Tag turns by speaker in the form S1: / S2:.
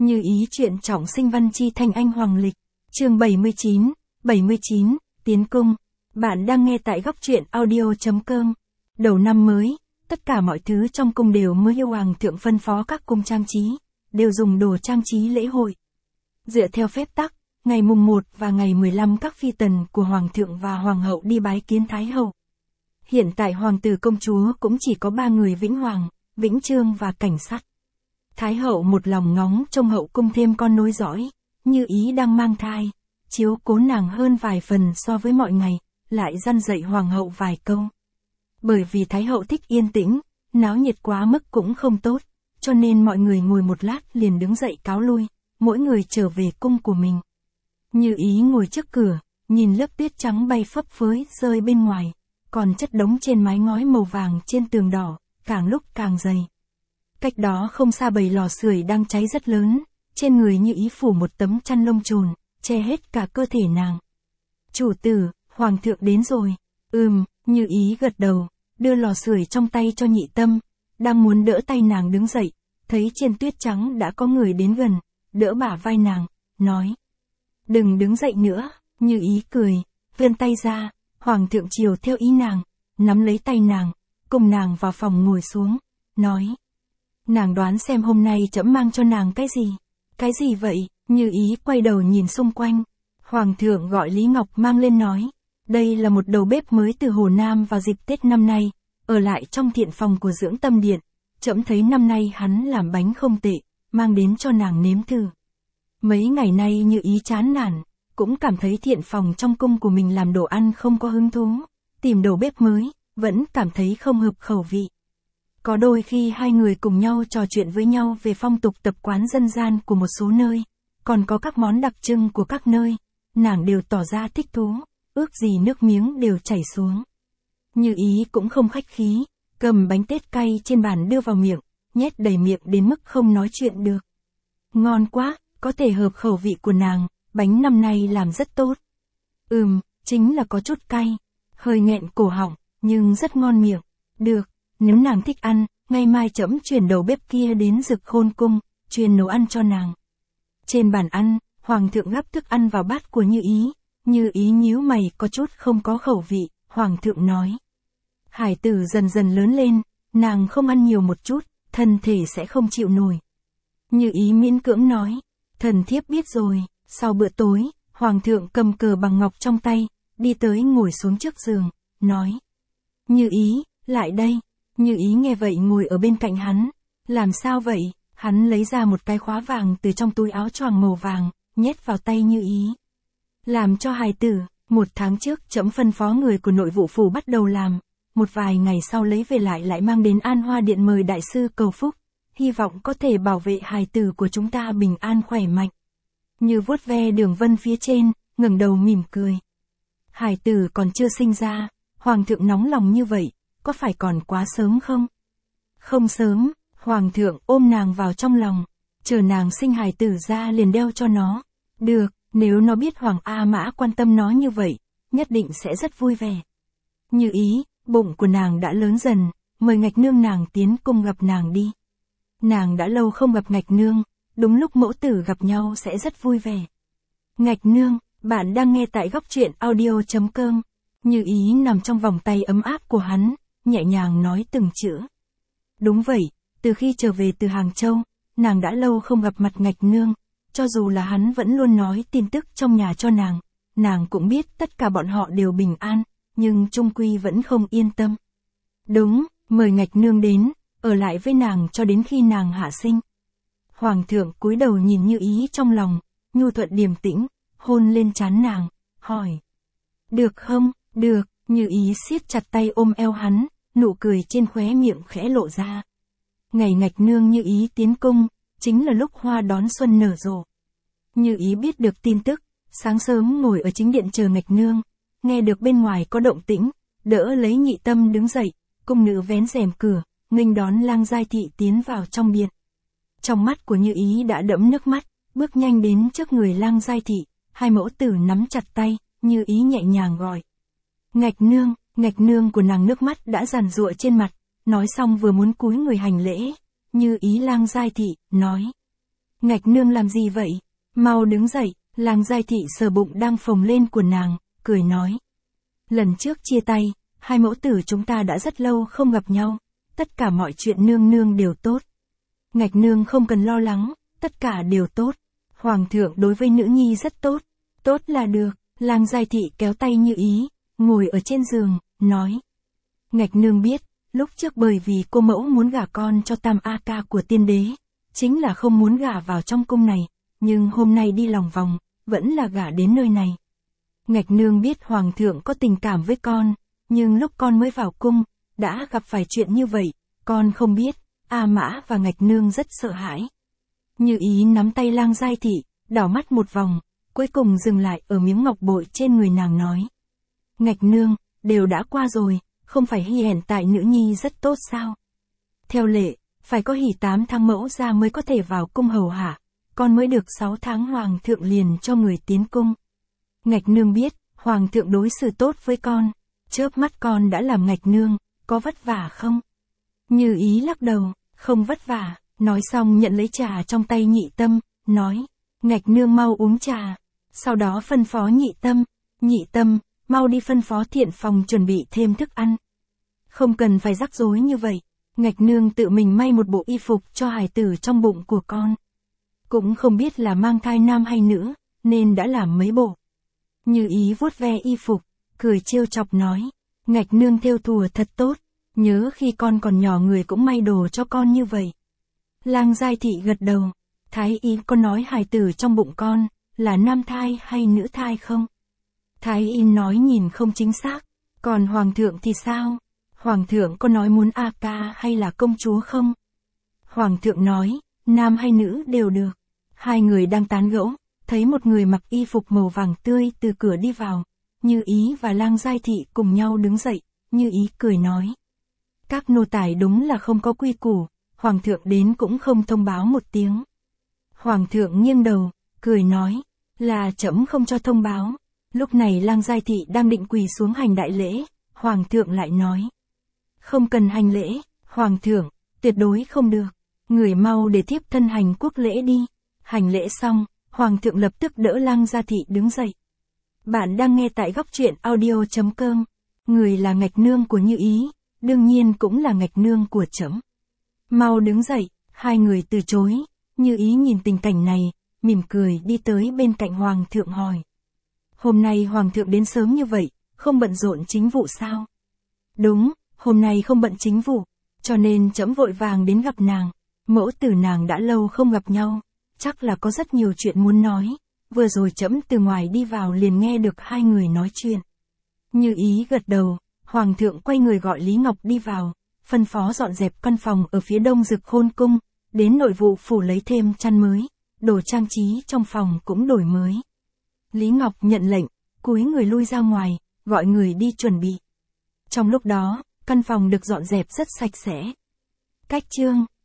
S1: Như ý chuyện trọng sinh văn chi thanh anh hoàng lịch. Chương 79, tiến cung. Bạn đang nghe tại góc truyện audio.com. Đầu năm mới, tất cả mọi thứ trong cung đều mới yêu hoàng thượng phân phó các cung trang trí, đều dùng đồ trang trí lễ hội. Dựa theo phép tắc, ngày mùng 1 và ngày 15 các phi tần của hoàng thượng và hoàng hậu đi bái kiến thái hậu. Hiện tại hoàng tử công chúa cũng chỉ có 3 người Vĩnh Hoàng, Vĩnh Trương và Cảnh Sát. Thái hậu một lòng ngóng trông hậu cung thêm con nối dõi, Như ý đang mang thai, chiếu cố nàng hơn vài phần so với mọi ngày, lại dăn dạy hoàng hậu vài câu. Bởi vì thái hậu thích yên tĩnh, náo nhiệt quá mức cũng không tốt, cho nên mọi người ngồi một lát liền đứng dậy cáo lui, mỗi người trở về cung của mình. Như ý ngồi trước cửa, nhìn lớp tuyết trắng bay phấp phới rơi bên ngoài, còn chất đống trên mái ngói màu vàng trên tường đỏ, càng lúc càng dày. Cách đó không xa bầy lò sưởi đang cháy rất lớn, trên người Như ý phủ một tấm chăn lông trồn, che hết cả cơ thể nàng. Chủ tử, hoàng thượng đến rồi. Như ý gật đầu, đưa lò sưởi trong tay cho Nhị Tâm, đang muốn đỡ tay nàng đứng dậy, thấy trên tuyết trắng đã có người đến gần, đỡ bả vai nàng, nói: "Đừng đứng dậy nữa." Như ý cười, vươn tay ra, hoàng thượng chiều theo ý nàng, nắm lấy tay nàng, cùng nàng vào phòng ngồi xuống, nói: "Nàng đoán xem hôm nay trẫm mang cho nàng cái gì?" "Cái gì vậy?" Như ý quay đầu nhìn xung quanh. Hoàng thượng gọi Lý Ngọc mang lên nói: "Đây là một đầu bếp mới từ Hồ Nam vào dịp Tết năm nay, ở lại trong thiện phòng của Dưỡng Tâm Điện. Trẫm thấy năm nay hắn làm bánh không tệ, mang đến cho nàng nếm thử." Mấy ngày nay Như ý chán nản, cũng cảm thấy thiện phòng trong cung của mình làm đồ ăn không có hứng thú, tìm đầu bếp mới, vẫn cảm thấy không hợp khẩu vị. Có đôi khi hai người cùng nhau trò chuyện với nhau về phong tục tập quán dân gian của một số nơi, còn có các món đặc trưng của các nơi, nàng đều tỏ ra thích thú, ước gì nước miếng đều chảy xuống. Như ý cũng không khách khí, cầm bánh tết cay trên bàn đưa vào miệng, nhét đầy miệng đến mức không nói chuyện được. Ngon quá, có thể hợp khẩu vị của nàng, bánh năm nay làm rất tốt. Chính là có chút cay, hơi nghẹn cổ họng, nhưng rất ngon miệng. Được, nếu nàng thích ăn, ngày mai trẫm chuyển đầu bếp kia đến Dực Khôn cung, truyền nấu ăn cho nàng. Trên bàn ăn, hoàng thượng gắp thức ăn vào bát của Như ý nhíu mày có chút không có khẩu vị, hoàng thượng nói: "Hải tử dần dần lớn lên, nàng không ăn nhiều một chút, thân thể sẽ không chịu nổi." Như ý miễn cưỡng nói: "Thần thiếp biết rồi." Sau bữa tối, hoàng thượng cầm cờ bằng ngọc trong tay, đi tới ngồi xuống trước giường, nói: "Như ý, lại đây." Như ý nghe vậy ngồi ở bên cạnh hắn. "Làm sao vậy?" Hắn lấy ra một cái khóa vàng từ trong túi áo choàng màu vàng, nhét vào tay Như ý. "Làm cho hài tử, 1 tháng trước trẫm phân phó người của nội vụ phủ bắt đầu làm, một vài ngày sau lấy về lại mang đến An Hoa Điện mời đại sư cầu phúc, hy vọng có thể bảo vệ hài tử của chúng ta bình an khỏe mạnh." Như vuốt ve đường vân phía trên, ngẩng đầu mỉm cười. "Hài tử còn chưa sinh ra, hoàng thượng nóng lòng như vậy, có phải còn quá sớm không?" "Không sớm." Hoàng thượng ôm nàng vào trong lòng, chờ nàng sinh hài tử ra liền đeo cho nó. "Được, nếu nó biết Hoàng A Mã quan tâm nó như vậy, nhất định sẽ rất vui vẻ." Như ý, bụng của nàng đã lớn dần, mời Ngạch Nương nàng tiến cung gặp nàng đi. Nàng đã lâu không gặp Ngạch Nương, đúng lúc mẫu tử gặp nhau sẽ rất vui vẻ. "Ngạch Nương, bạn đang nghe tại góc truyện audio.com. Như ý nằm trong vòng tay ấm áp của hắn, nhẹ nhàng nói từng chữ. Đúng vậy, từ khi trở về từ Hàng Châu, nàng đã lâu không gặp mặt Ngạch Nương, cho dù là hắn vẫn luôn nói tin tức trong nhà cho nàng cũng biết tất cả bọn họ đều bình an, nhưng chung quy vẫn không yên tâm. Đúng, mời Ngạch Nương đến, ở lại với nàng cho đến khi nàng hạ sinh. Hoàng thượng cúi đầu nhìn Như ý trong lòng, nhu thuận điềm tĩnh, hôn lên trán nàng, hỏi: "Được không?" "Được." Như ý siết chặt tay ôm eo hắn, nụ cười trên khóe miệng khẽ lộ ra. Ngày Ngạch Nương Như ý tiến cung, chính là lúc hoa đón xuân nở rộ. Như ý biết được tin tức, sáng sớm ngồi ở chính điện chờ Ngạch Nương, nghe được bên ngoài có động tĩnh, đỡ lấy Nhị Tâm đứng dậy, cung nữ vén rèm cửa, nghênh đón Lang Giai Thị tiến vào trong điện. Trong mắt của Như ý đã đẫm nước mắt, bước nhanh đến trước người Lang Giai Thị, hai mẫu tử nắm chặt tay, Như ý nhẹ nhàng gọi: "Ngạch Nương." Ngạch Nương của nàng nước mắt đã giàn giụa trên mặt, nói xong vừa muốn cúi người hành lễ, Như ý Lang Giai Thị nói: Ngạch nương làm gì vậy? Mau đứng dậy, Lang Giai Thị sờ bụng đang phồng lên của nàng, cười nói. Lần trước chia tay, hai mẫu tử chúng ta đã rất lâu không gặp nhau, tất cả mọi chuyện nương nương đều tốt. Ngạch nương không cần lo lắng, tất cả đều tốt. Hoàng thượng đối với nữ nhi rất tốt, tốt là được. Lang Giai Thị kéo tay Như Ý, ngồi ở trên giường, nói. Ngạch nương biết, lúc trước bởi vì cô mẫu muốn gả con cho Tam A Ca của tiên đế, chính là không muốn gả vào trong cung này, nhưng hôm nay đi lòng vòng, vẫn là gả đến nơi này. Ngạch nương biết hoàng thượng có tình cảm với con, nhưng lúc con mới vào cung, đã gặp phải chuyện như vậy, con không biết, A Mã và Ngạch nương rất sợ hãi. Như Ý nắm tay Lang Giai Thị, đảo mắt một vòng, cuối cùng dừng lại ở miếng ngọc bội trên người nàng nói. Ngạch nương, đều đã qua rồi, không phải hiện tại nữ nhi rất tốt sao? Theo lệ, phải có hỷ 8 tháng mẫu ra mới có thể vào cung hầu hạ, con mới được 6 tháng hoàng thượng liền cho người tiến cung. Ngạch nương biết, hoàng thượng đối xử tốt với con, chớp mắt con đã làm Ngạch nương, có vất vả không? Như Ý lắc đầu, không vất vả, nói xong nhận lấy trà trong tay Nhị Tâm, nói, Ngạch nương mau uống trà, sau đó phân phó Nhị Tâm, mau đi phân phó Thiện phòng chuẩn bị thêm thức ăn. Không cần phải rắc rối như vậy, Ngạch nương tự mình may một bộ y phục cho hài tử trong bụng của con. Cũng không biết là mang thai nam hay nữ, nên đã làm mấy bộ. Như Ý vuốt ve y phục, cười trêu chọc nói, Ngạch nương thêu thùa thật tốt, nhớ khi con còn nhỏ người cũng may đồ cho con như vậy. Lang Giai Thị gật đầu, Thái y có nói hài tử trong bụng con, là nam thai hay nữ thai không? Thái y nói nhìn không chính xác, còn hoàng thượng thì sao? Hoàng thượng có nói muốn A Ca hay là công chúa không? Hoàng thượng nói, nam hay nữ đều được. Hai người đang tán gẫu, thấy một người mặc y phục màu vàng tươi từ cửa đi vào. Như Ý và Lang Giai Thị cùng nhau đứng dậy, Như Ý cười nói. Các nô tài đúng là không có quy củ, hoàng thượng đến cũng không thông báo một tiếng. Hoàng thượng nghiêng đầu, cười nói, là trẫm không cho thông báo. Lúc này Lang Giai Thị đang định quỳ xuống hành đại lễ, hoàng thượng lại nói. Không cần hành lễ, hoàng thượng, tuyệt đối không được. Người mau để thiếp thân hành quốc lễ đi. Hành lễ xong, hoàng thượng lập tức đỡ Lang Gia Thị đứng dậy. Bạn đang nghe tại góc truyện audio.com. Người là Ngạch nương của Như Ý, đương nhiên cũng là Ngạch nương của trẫm. Mau đứng dậy, hai người từ chối. Như Ý nhìn tình cảnh này, mỉm cười đi tới bên cạnh hoàng thượng hỏi. Hôm nay hoàng thượng đến sớm như vậy, không bận rộn chính vụ sao? Đúng, hôm nay không bận chính vụ, cho nên trẫm vội vàng đến gặp nàng. Mẫu tử nàng đã lâu không gặp nhau, chắc là có rất nhiều chuyện muốn nói. Vừa rồi trẫm từ ngoài đi vào liền nghe được hai người nói chuyện. Như Ý gật đầu, hoàng thượng quay người gọi Lý Ngọc đi vào, phân phó dọn dẹp căn phòng ở phía đông Dực Khôn cung, đến nội vụ phủ lấy thêm chăn mới, đồ trang trí trong phòng cũng đổi mới. Lý Ngọc nhận lệnh, cúi người lui ra ngoài, gọi người đi chuẩn bị. Trong lúc đó, căn phòng được dọn dẹp rất sạch sẽ. Cách chương